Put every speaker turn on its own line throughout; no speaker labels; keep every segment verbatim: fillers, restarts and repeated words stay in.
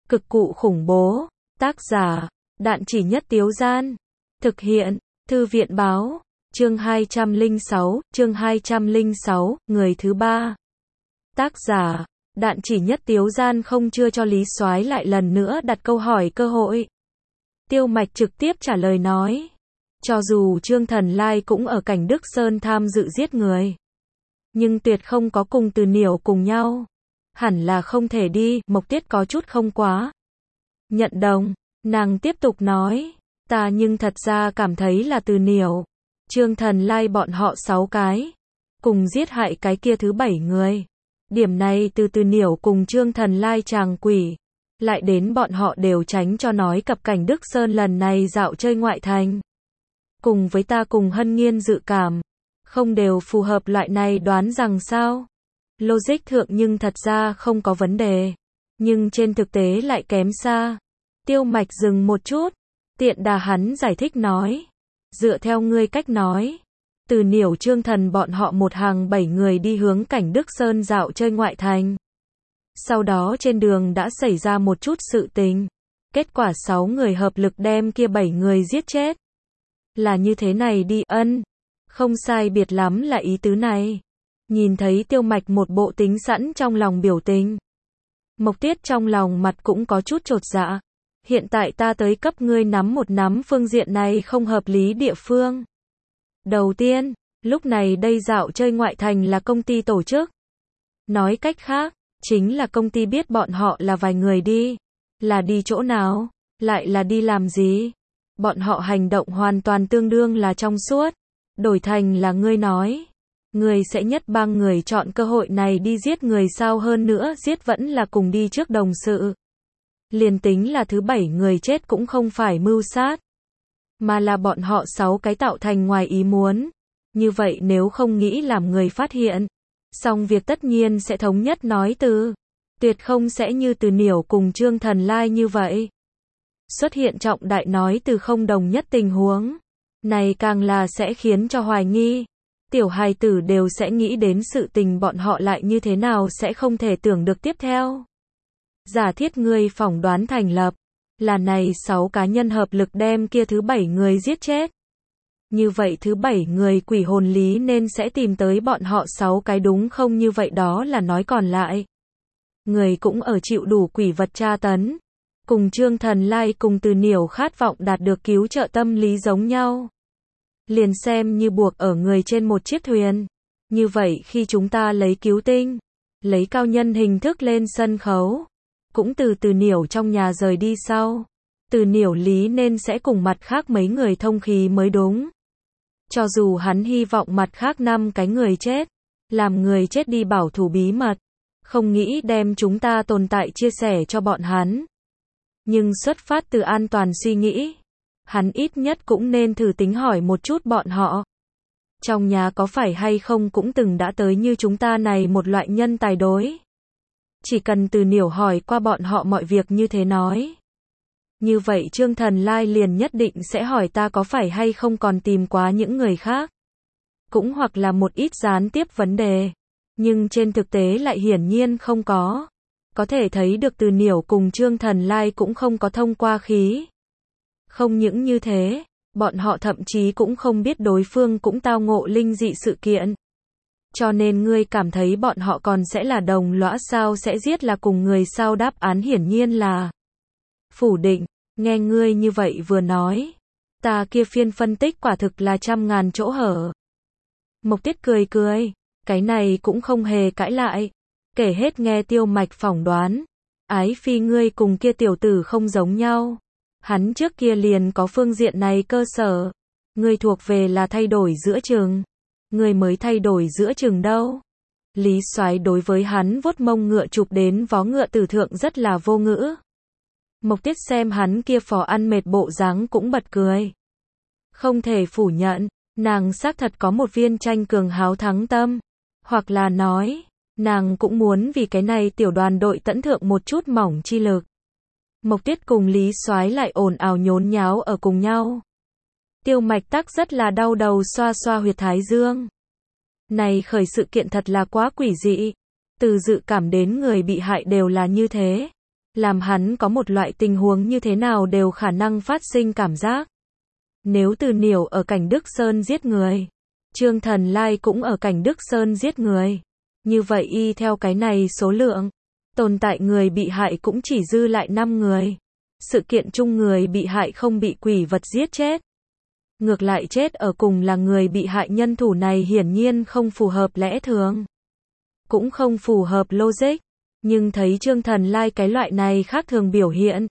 Cực cụ khủng bố. Tác giả, Đạn Chỉ Nhất Tiếu Gian. Thực hiện, Thư viện Báo. Chương hai trăm lẻ sáu, chương hai trăm lẻ sáu, người thứ ba. Tác giả, Đạn Chỉ Nhất Tiếu Gian không chưa cho Lý Soái lại lần nữa đặt câu hỏi cơ hội. Tiêu Mạch trực tiếp trả lời nói. Cho dù Trương Thần Lai cũng ở Cảnh Đức Sơn tham dự giết người, nhưng tuyệt không có cùng Từ Niểu cùng nhau. Hẳn là không thể đi, Mộc Tiết có chút không quá nhận đồng. Nàng tiếp tục nói, ta nhưng thật ra cảm thấy là Từ Niểu, Trương Thần Lai bọn họ sáu cái cùng giết hại cái kia thứ bảy người. Điểm này từ Từ Niểu cùng Trương Thần Lai chàng quỷ, lại đến bọn họ đều tránh cho nói cập Cảnh Đức Sơn lần này dạo chơi ngoại thành. Cùng với ta cùng Hân Nghiên dự cảm, không đều phù hợp loại này đoán rằng sao? Logic thượng nhưng thật ra không có vấn đề, nhưng trên thực tế lại kém xa. Tiêu Mạch dừng một chút, tiện đà hắn giải thích nói, dựa theo ngươi cách nói, Từ Niểu Trương Thần bọn họ một hàng bảy người đi hướng Cảnh Đức Sơn dạo chơi ngoại thành. Sau đó trên đường đã xảy ra một chút sự tình, kết quả sáu người hợp lực đem kia bảy người giết chết. Là như thế này đi, ân, không sai biệt lắm là ý tứ này. Nhìn thấy Tiêu Mạch một bộ tính sẵn trong lòng biểu tình, Mộc Tiết trong lòng mặt cũng có chút chột dạ. Hiện tại ta tới cấp ngươi nắm một nắm phương diện này không hợp lý địa phương. Đầu tiên, lúc này đây dạo chơi ngoại thành là công ty tổ chức. Nói cách khác, chính là công ty biết bọn họ là vài người đi. Là đi chỗ nào? Lại là đi làm gì? Bọn họ hành động hoàn toàn tương đương là trong suốt. Đổi thành là ngươi nói, ngươi sẽ nhất bang người chọn cơ hội này đi giết người sao, hơn nữa giết vẫn là cùng đi trước đồng sự. Liền tính là thứ bảy người chết cũng không phải mưu sát, mà là bọn họ sáu cái tạo thành ngoài ý muốn. Như vậy nếu không nghĩ làm người phát hiện, xong việc tất nhiên sẽ thống nhất nói từ. Tuyệt không sẽ như Từ Niểu cùng Trương Thần Lai như vậy. Xuất hiện trọng đại nói từ không đồng nhất tình huống. Này càng là sẽ khiến cho hoài nghi. Tiểu hài tử đều sẽ nghĩ đến sự tình bọn họ lại như thế nào sẽ không thể tưởng được tiếp theo. Giả thiết ngươi phỏng đoán thành lập, là này sáu cá nhân hợp lực đem kia thứ bảy người giết chết. Như vậy thứ bảy người quỷ hồn lý nên sẽ tìm tới bọn họ sáu cái đúng không, như vậy đó là nói còn lại. Người cũng ở chịu đủ quỷ vật tra tấn. Cùng Trương Thần Lai cùng Từ Niểu khát vọng đạt được cứu trợ tâm lý giống nhau. Liền xem như buộc ở người trên một chiếc thuyền. Như vậy khi chúng ta lấy cứu tinh, lấy cao nhân hình thức lên sân khấu, cũng từ Từ Niểu trong nhà rời đi sau, Từ Niểu lý nên sẽ cùng mặt khác mấy người thông khí mới đúng. Cho dù hắn hy vọng mặt khác năm cái người chết, làm người chết đi bảo thủ bí mật, không nghĩ đem chúng ta tồn tại chia sẻ cho bọn hắn. Nhưng xuất phát từ an toàn suy nghĩ, hắn ít nhất cũng nên thử tính hỏi một chút bọn họ. Trong nhà có phải hay không cũng từng đã tới như chúng ta này một loại nhân tài đối. Chỉ cần Từ Niểu hỏi qua bọn họ mọi việc như thế nói. Như vậy Trương Thần Lai liền nhất định sẽ hỏi ta có phải hay không còn tìm quá những người khác. Cũng hoặc là một ít gián tiếp vấn đề. Nhưng trên thực tế lại hiển nhiên không có. Có thể thấy được Từ Niểu cùng Trương Thần Lai cũng không có thông qua khí. Không những như thế, bọn họ thậm chí cũng không biết đối phương cũng tao ngộ linh dị sự kiện. Cho nên ngươi cảm thấy bọn họ còn sẽ là đồng lõa sao, sẽ giết là cùng người sao, đáp án hiển nhiên là phủ định. Nghe ngươi như vậy vừa nói, ta kia phiên phân tích quả thực là trăm ngàn chỗ hở. Mộc Tiết cười cười, cái này cũng không hề cãi lại. Kể hết nghe Tiêu Mạch phỏng đoán, Ái Phi ngươi cùng kia tiểu tử không giống nhau. Hắn trước kia liền có phương diện này cơ sở. Ngươi thuộc về là thay đổi giữa chừng. Ngươi mới thay đổi giữa chừng đâu. Lý Soái đối với hắn vuốt mông ngựa chụp đến vó ngựa tử thượng rất là vô ngữ. Mộc Tiết xem hắn kia phò ăn mệt bộ dáng cũng bật cười. Không thể phủ nhận, nàng xác thật có một viên tranh cường háo thắng tâm. Hoặc là nói, nàng cũng muốn vì cái này tiểu đoàn đội tận thượng một chút mỏng chi lực. Mộc Tiết cùng Lý Soái lại ồn ào nhốn nháo ở cùng nhau. Tiêu Mạch Tắc rất là đau đầu xoa xoa huyệt thái dương. Này khởi sự kiện thật là quá quỷ dị. Từ dự cảm đến người bị hại đều là như thế. làm hắn có một loại tình huống như thế nào đều khả năng phát sinh cảm giác. Nếu Từ Niểu ở Cảnh Đức Sơn giết người, Trương Thần Lai cũng ở Cảnh Đức Sơn giết người, như vậy y theo cái này số lượng, tồn tại người bị hại cũng chỉ dư lại năm người. Sự kiện chung người bị hại không bị quỷ vật giết chết. Ngược lại chết ở cùng là người bị hại, nhân thủ này hiển nhiên không phù hợp lẽ thường. Cũng không phù hợp logic. Nhưng thấy Trương Thần Lai cái loại này khác thường biểu hiện.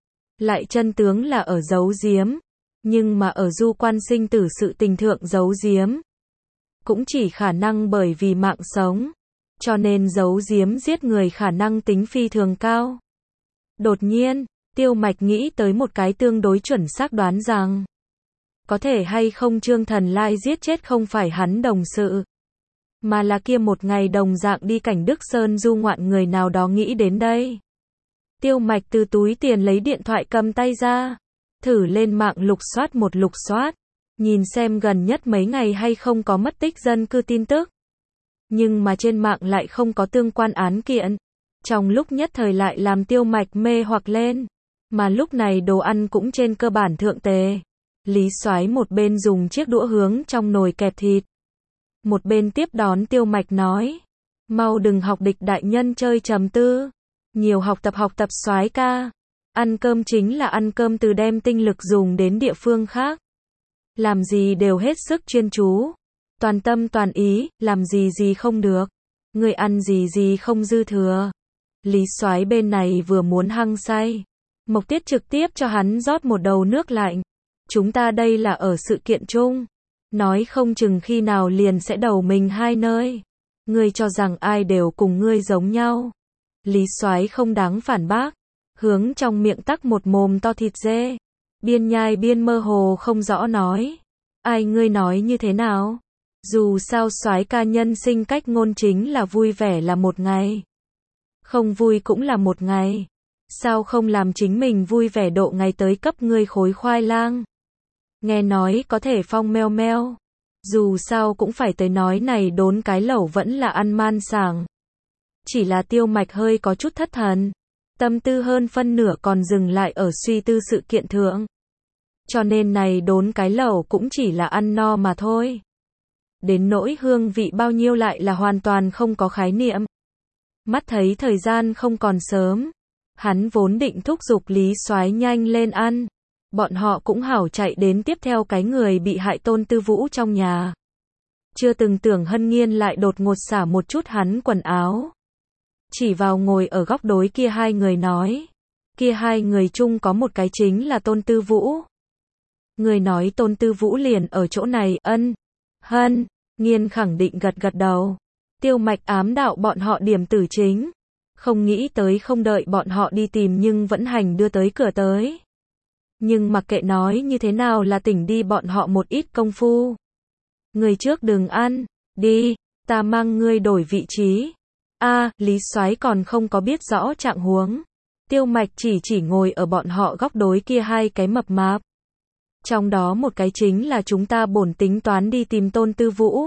Lại chân tướng là ở giấu giếm. Nhưng mà ở du quan sinh tử sự tình thượng giấu giếm. Cũng chỉ khả năng bởi vì mạng sống. Cho nên giấu giếm giết người khả năng tính phi thường cao. Đột nhiên, Tiêu Mạch nghĩ tới một cái tương đối chuẩn xác đoán rằng. Có thể hay không Trương Thần Lai giết chết không phải hắn đồng sự. Mà là kia một ngày đồng dạng đi Cảnh Đức Sơn du ngoạn người nào đó nghĩ đến đây. Tiêu Mạch từ túi tiền lấy điện thoại cầm tay ra. Thử lên mạng lục soát một lục soát. Nhìn xem gần nhất mấy ngày hay không có mất tích dân cư tin tức. Nhưng mà trên mạng lại không có tương quan án kiện. Trong lúc nhất thời lại làm Tiêu Mạch mê hoặc lên. Mà lúc này đồ ăn cũng trên cơ bản thượng tề. Lý Soái một bên dùng chiếc đũa hướng trong nồi kẹp thịt. Một bên tiếp đón Tiêu Mạch nói. Mau đừng học địch đại nhân chơi trầm tư. Nhiều học tập học tập Soái ca. Ăn cơm chính là ăn cơm, từ đem tinh lực dùng đến địa phương khác. Làm gì đều hết sức chuyên chú. Toàn tâm toàn ý, làm gì gì không được. Người ăn gì gì không dư thừa. Lý Soái bên này vừa muốn hăng say. Mộc Tiết trực tiếp cho hắn rót một đầu nước lạnh. Chúng ta đây là ở sự kiện chung. Nói không chừng khi nào liền sẽ đầu mình hai nơi. Ngươi cho rằng ai đều cùng ngươi giống nhau. Lý Soái không đáng phản bác. Hướng trong miệng tắc một mồm to thịt dê. Biên nhai biên mơ hồ không rõ nói. Ai ngươi nói như thế nào? Dù sao Soái ca nhân sinh cách ngôn chính là vui vẻ là một ngày. Không vui cũng là một ngày. Sao không làm chính mình vui vẻ độ ngày tới cấp ngươi khối khoai lang? Nghe nói có thể phong meo meo. Dù sao cũng phải tới nói này đốn cái lẩu vẫn là ăn man sảng. Chỉ là Tiêu Mạch hơi có chút thất thần. Tâm tư hơn phân nửa còn dừng lại ở suy tư sự kiện thượng. Cho nên này đốn cái lẩu cũng chỉ là ăn no mà thôi. Đến nỗi hương vị bao nhiêu lại là hoàn toàn không có khái niệm. Mắt thấy thời gian không còn sớm. Hắn vốn định thúc giục Lý Soái nhanh lên ăn. Bọn họ cũng hảo chạy đến tiếp theo cái người bị hại Tôn Tư Vũ trong nhà. Chưa từng tưởng Hân Nghiên lại đột ngột xả một chút hắn quần áo. Chỉ vào ngồi ở góc đối kia hai người nói. Kia hai người chung có một cái chính là Tôn Tư Vũ. Người nói Tôn Tư Vũ liền ở chỗ này. Ân. Hân Nghiên khẳng định gật gật đầu. Tiêu Mạch ám đạo bọn họ điểm tử chính. Không nghĩ tới không đợi bọn họ đi tìm nhưng vẫn hành đưa tới cửa tới. Nhưng mặc kệ nói như thế nào là tỉnh đi bọn họ một ít công phu. Người trước đừng ăn, đi, ta mang ngươi đổi vị trí. A, à, Lý Soái còn không có biết rõ trạng huống. Tiêu Mạch chỉ chỉ ngồi ở bọn họ góc đối kia hai cái mập mạp. Trong đó một cái chính là chúng ta bổn tính toán đi tìm Tôn Tư Vũ.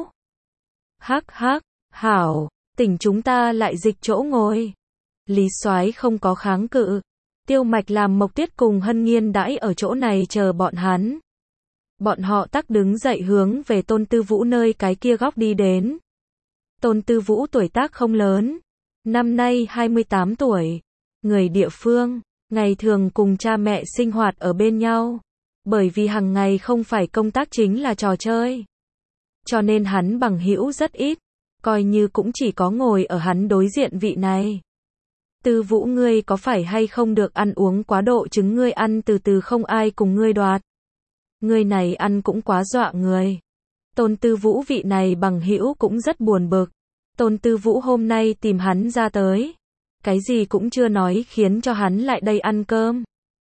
Hắc hắc, hảo, tỉnh chúng ta lại dịch chỗ ngồi. Lý Soái không có kháng cự. Tiêu Mạch làm Mộc Tiết cùng Hân Nghiên đãi ở chỗ này chờ bọn hắn. Bọn họ tắc đứng dậy hướng về Tôn Tư Vũ nơi cái kia góc đi đến. Tôn Tư Vũ tuổi tác không lớn. Năm nay hai mươi tám tuổi. Người địa phương. Ngày thường cùng cha mẹ sinh hoạt ở bên nhau. Bởi vì hàng ngày không phải công tác chính là trò chơi. Cho nên hắn bằng hữu rất ít. Coi như cũng chỉ có ngồi ở hắn đối diện vị này. Tư Vũ ngươi có phải hay không được ăn uống quá độ chứng ngươi ăn từ từ không ai cùng ngươi đoạt. Ngươi này ăn cũng quá dọa người. Tôn Tư Vũ vị này bằng hữu cũng rất buồn bực. Tôn Tư Vũ hôm nay tìm hắn ra tới. Cái gì cũng chưa nói khiến cho hắn lại đây ăn cơm.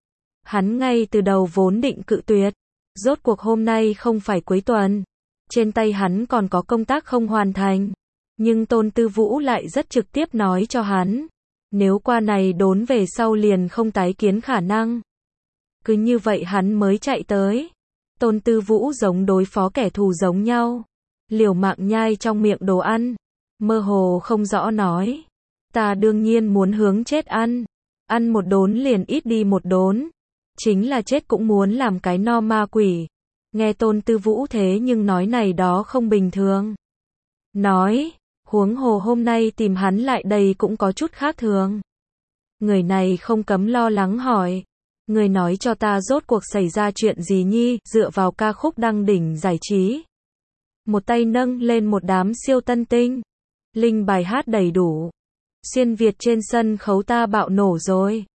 Hắn ngay từ đầu vốn định cự tuyệt. Rốt cuộc hôm nay không phải cuối tuần. Trên tay hắn còn có công tác không hoàn thành. Nhưng Tôn Tư Vũ lại rất trực tiếp nói cho hắn. Nếu qua này đốn về sau liền không tái kiến khả năng. Cứ như vậy hắn mới chạy tới. Tôn Tư Vũ giống đối phó kẻ thù giống nhau. Liều mạng nhai trong miệng đồ ăn. Mơ hồ không rõ nói. Ta đương nhiên muốn hướng chết ăn. Ăn một đốn liền ít đi một đốn. Chính là chết cũng muốn làm cái no ma quỷ. Nghe Tôn Tư Vũ thế nhưng nói này đó không bình thường. Nói, huống hồ hôm nay tìm hắn lại đây cũng có chút khác thường. Người này không cấm lo lắng hỏi. Người nói cho ta rốt cuộc xảy ra chuyện gì nhi, dựa vào ca khúc đăng đỉnh giải trí. Một tay nâng lên một đám siêu tân tinh. Linh bài hát đầy đủ. Xuyên Việt trên sân khấu ta bạo nổ rồi.